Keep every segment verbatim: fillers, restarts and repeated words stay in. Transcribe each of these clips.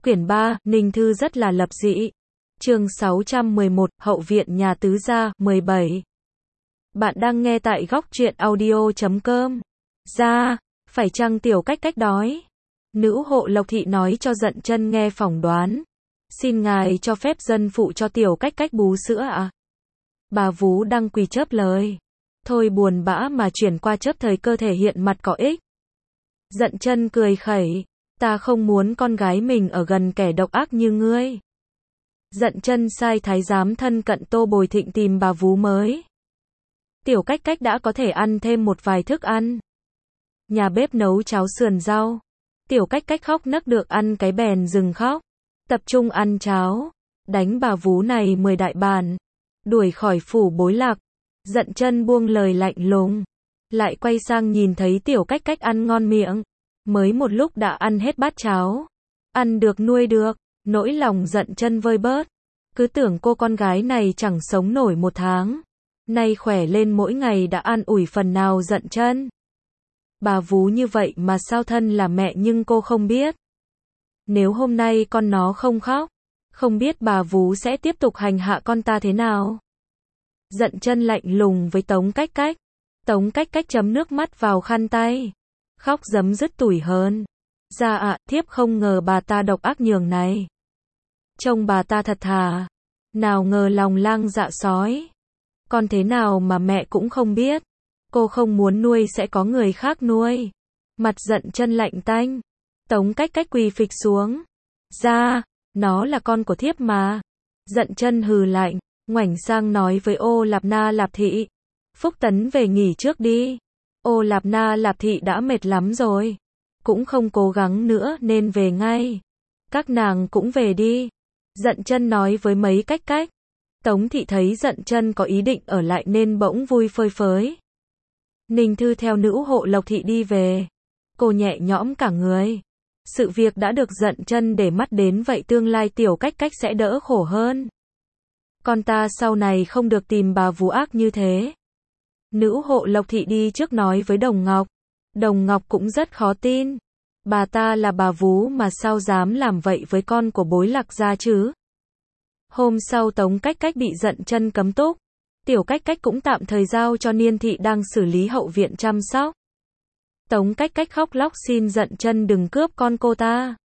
Quyển ba, Ninh Thư rất là lập dị. Chương sáu trăm mười một, Hậu viện nhà tứ gia, mười bảy. Bạn đang nghe tại góc truyện audio chấm com. Ra, phải chăng Tiểu Cách Cách đói? Nữ hộ Lộc Thị nói cho Dận Chân nghe phỏng đoán. Xin ngài cho phép dân phụ cho Tiểu Cách Cách bú sữa ạ. À? Bà vú đang quỳ chớp lời. Thôi buồn bã mà chuyển qua chớp thời cơ thể hiện mặt có ích. Dận Chân cười khẩy. Ta không muốn con gái mình ở gần kẻ độc ác như ngươi. Dận Chân sai thái giám thân cận Tô Bồi Thịnh tìm bà vú mới. Tiểu Cách Cách đã có thể ăn thêm một vài thức ăn. Nhà bếp nấu cháo sườn rau. Tiểu Cách Cách khóc nấc được ăn cái bèn dừng khóc. Tập trung ăn cháo. Đánh bà vú này mười đại bản. Đuổi khỏi phủ Bối Lạc. Dận Chân buông lời lạnh lùng. Lại quay sang nhìn thấy Tiểu Cách Cách ăn ngon miệng. Mới một lúc đã ăn hết bát cháo. Ăn được nuôi được. Nỗi lòng Dận Chân vơi bớt. Cứ tưởng cô con gái này chẳng sống nổi một tháng. Nay khỏe lên mỗi ngày đã an ủi phần nào Dận Chân. Bà vú như vậy mà sao thân là mẹ nhưng cô không biết. Nếu hôm nay con nó không khóc, không biết bà vú sẽ tiếp tục hành hạ con ta thế nào. Dận Chân lạnh lùng với Tống Cách Cách. Tống Cách Cách chấm nước mắt vào khăn tay. Khóc rấm rứt tủi hờn. Dạ ạ, thiếp không ngờ bà ta độc ác nhường này. Trông bà ta thật thà. Nào ngờ lòng lang dạ sói. Con thế nào mà mẹ cũng không biết. Cô không muốn nuôi sẽ có người khác nuôi. Mặt Dận Chân lạnh tanh. Tống Cách Cách quỳ phịch xuống. Ra, nó là con của thiếp mà. Dận Chân hừ lạnh, ngoảnh sang nói với Ô Lạp Na Lạp Thị. Phúc Tấn về nghỉ trước đi. Ô Lạp Na Lạp Thị đã mệt lắm rồi. Cũng không cố gắng nữa nên về ngay. Các nàng cũng về đi. Dận Chân nói với mấy Cách Cách. Tống Thị thấy Dận Chân có ý định ở lại nên bỗng vui phơi phới. Ninh Thư theo nữ hộ Lộc Thị đi về. Cô nhẹ nhõm cả người. Sự việc đã được Dận Chân để mắt đến vậy tương lai Tiểu Cách Cách sẽ đỡ khổ hơn. Con ta sau này không được tìm bà vú ác như thế. Nữ hộ Lộc Thị đi trước nói với Đồng Ngọc. Đồng Ngọc cũng rất khó tin. Bà ta là bà vú mà sao dám làm vậy với con của Bối Lạc gia chứ? Hôm sau Tống Cách Cách bị Dận Chân cấm túc. Tiểu Cách Cách cũng tạm thời giao cho Niên Thị đang xử lý hậu viện chăm sóc. Tống Cách Cách khóc lóc xin Dận Chân đừng cướp con cô ta.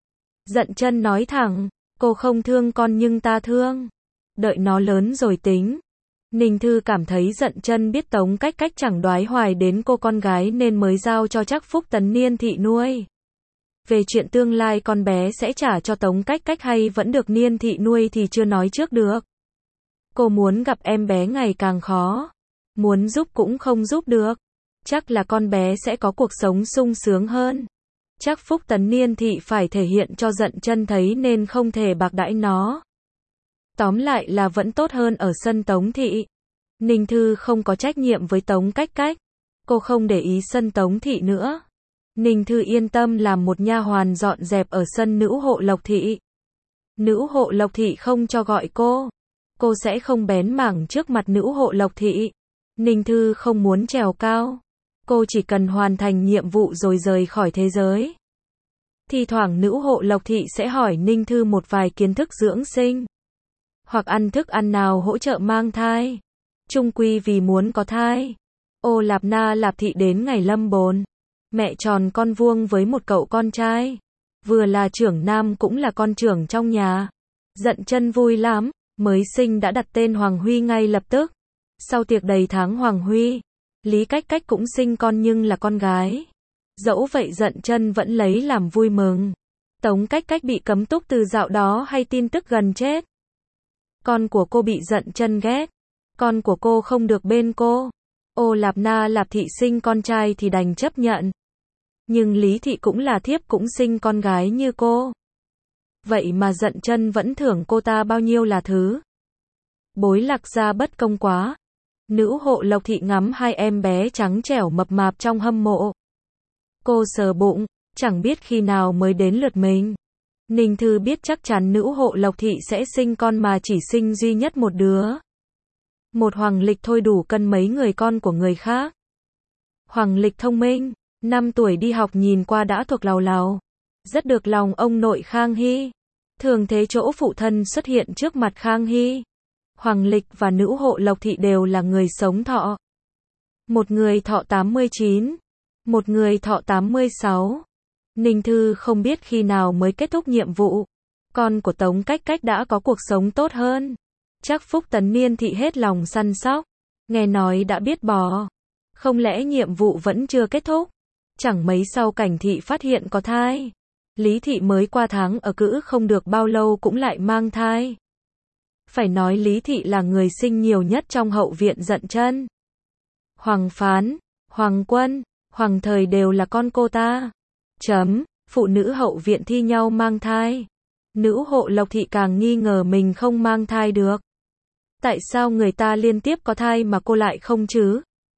Dận Chân nói thẳng, cô không thương con nhưng ta thương. Đợi nó lớn rồi tính. Ninh Thư cảm thấy Dận Chân biết Tống Cách Cách chẳng đoái hoài đến cô con gái nên mới giao cho chắc Phúc Tấn Niên Thị nuôi. Về chuyện tương lai con bé sẽ trả cho Tống Cách Cách hay vẫn được Niên Thị nuôi thì chưa nói trước được. Cô muốn gặp em bé ngày càng khó. Muốn giúp cũng không giúp được. Chắc là con bé sẽ có cuộc sống sung sướng hơn. Chắc Phúc Tấn Niên Thị phải thể hiện cho Dận Chân thấy nên không thể bạc đãi nó. Tóm lại là vẫn tốt hơn ở sân Tống Thị. Ninh Thư không có trách nhiệm với Tống Cách Cách. Cô không để ý sân Tống Thị nữa. Ninh Thư yên tâm làm một nha hoàn dọn dẹp ở sân nữ hộ Lộc Thị. Nữ hộ Lộc Thị không cho gọi cô. Cô sẽ không bén mảng trước mặt nữ hộ Lộc Thị. Ninh Thư không muốn trèo cao. Cô chỉ cần hoàn thành nhiệm vụ rồi rời khỏi thế giới. Thì thoảng nữ hộ Lộc Thị sẽ hỏi Ninh Thư một vài kiến thức dưỡng sinh. Hoặc ăn thức ăn nào hỗ trợ mang thai. Chung quy vì muốn có thai. Ô Lạp Na Lạp Thị đến ngày lâm bồn. Mẹ tròn con vuông với một cậu con trai. Vừa là trưởng nam cũng là con trưởng trong nhà. Dận Chân vui lắm. Mới sinh đã đặt tên Hoàng Huy ngay lập tức. Sau tiệc đầy tháng Hoàng Huy, Lý Cách Cách cũng sinh con nhưng là con gái. Dẫu vậy Dận Chân vẫn lấy làm vui mừng. Tống Cách Cách bị cấm túc từ dạo đó hay tin tức gần chết. Con của cô bị Dận Chân ghét. Con của cô không được bên cô. Ô Lạp Na Lạp Thị sinh con trai thì đành chấp nhận. Nhưng Lý Thị cũng là thiếp cũng sinh con gái như cô. Vậy mà Dận Chân vẫn thưởng cô ta bao nhiêu là thứ. Bối Lạc gia bất công quá. Nữ hộ Lộc Thị ngắm hai em bé trắng trẻo mập mạp trong hâm mộ. Cô sờ bụng, chẳng biết khi nào mới đến lượt mình. Ninh Thư biết chắc chắn nữ hộ Lộc Thị sẽ sinh con mà chỉ sinh duy nhất một đứa. Một Hoàng Lịch thôi đủ cân mấy người con của người khác. Hoàng Lịch thông minh, năm tuổi đi học nhìn qua đã thuộc làu làu. rất được lòng ông nội Khang Hy. Thường thế chỗ phụ thân xuất hiện trước mặt Khang Hy. Hoàng Lịch và nữ hộ Lộc Thị đều là người sống thọ. Một người thọ tám mươi chín, một người thọ tám mươi sáu. Ninh Thư không biết khi nào mới kết thúc nhiệm vụ. Con của Tống Cách Cách đã có cuộc sống tốt hơn. Chắc Phúc Tấn Niên thị hết lòng săn sóc. Nghe nói đã biết bỏ. Không lẽ nhiệm vụ vẫn chưa kết thúc? Chẳng mấy sau Cảnh Thị phát hiện có thai. Lý Thị mới qua tháng ở cữ không được bao lâu cũng lại mang thai. Phải nói Lý Thị là người sinh nhiều nhất trong hậu viện Dận Chân. Hoàng Phán, Hoàng Quân, Hoàng Thời đều là con cô ta. Chấm, phụ nữ hậu viện thi nhau mang thai. Nữ hộ Lộc Thị càng nghi ngờ mình không mang thai được. Tại sao người ta liên tiếp có thai mà cô lại không chứ?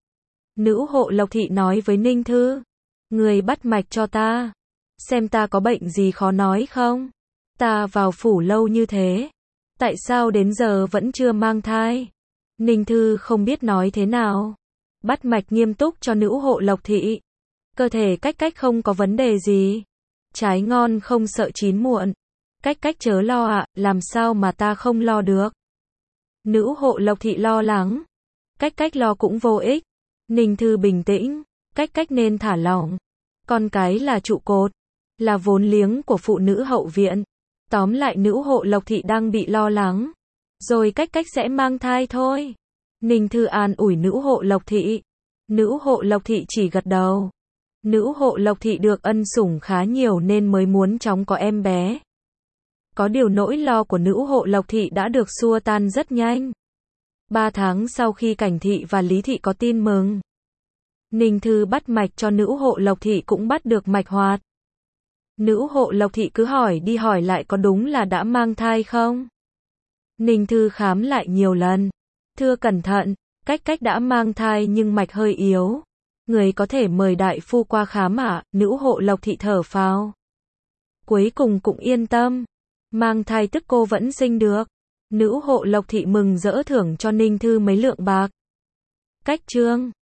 Nữ hộ Lộc Thị nói với Ninh Thư. Người bắt mạch cho ta. Xem ta có bệnh gì khó nói không? Ta vào phủ lâu như thế. Tại sao đến giờ vẫn chưa mang thai? Ninh Thư không biết nói thế nào. Bắt mạch nghiêm túc cho nữ hộ Lộc Thị. Cơ thể Cách Cách không có vấn đề gì. Trái ngon không sợ chín muộn. Cách Cách chớ lo ạ, làm sao mà ta không lo được. Nữ hộ Lộc Thị lo lắng. Cách Cách lo cũng vô ích. Ninh Thư bình tĩnh. Cách Cách nên thả lỏng. Con cái là trụ cột. Là vốn liếng của phụ nữ hậu viện. Tóm lại nữ hộ Lộc Thị đang bị lo lắng. Rồi Cách Cách sẽ mang thai thôi. Ninh Thư an ủi nữ hộ Lộc Thị. Nữ hộ Lộc Thị chỉ gật đầu. Nữ hộ Lộc Thị được ân sủng khá nhiều nên mới muốn chóng có em bé. Có điều nỗi lo của nữ hộ Lộc Thị đã được xua tan rất nhanh. Ba tháng sau khi Cảnh Thị và Lý Thị có tin mừng, Ninh Thư bắt mạch cho nữ hộ Lộc Thị cũng bắt được mạch hoạt. Nữ hộ Lộc Thị cứ hỏi đi hỏi lại có đúng là đã mang thai không? Ninh Thư khám lại nhiều lần. Thưa cẩn thận, Cách Cách đã mang thai nhưng mạch hơi yếu. Người có thể mời đại phu qua khám ạ. Nữ hộ Lộc Thị thở phào. Cuối cùng cũng yên tâm. Mang thai tức cô vẫn sinh được. Nữ hộ Lộc Thị mừng rỡ thưởng cho Ninh Thư mấy lượng bạc. Cách chương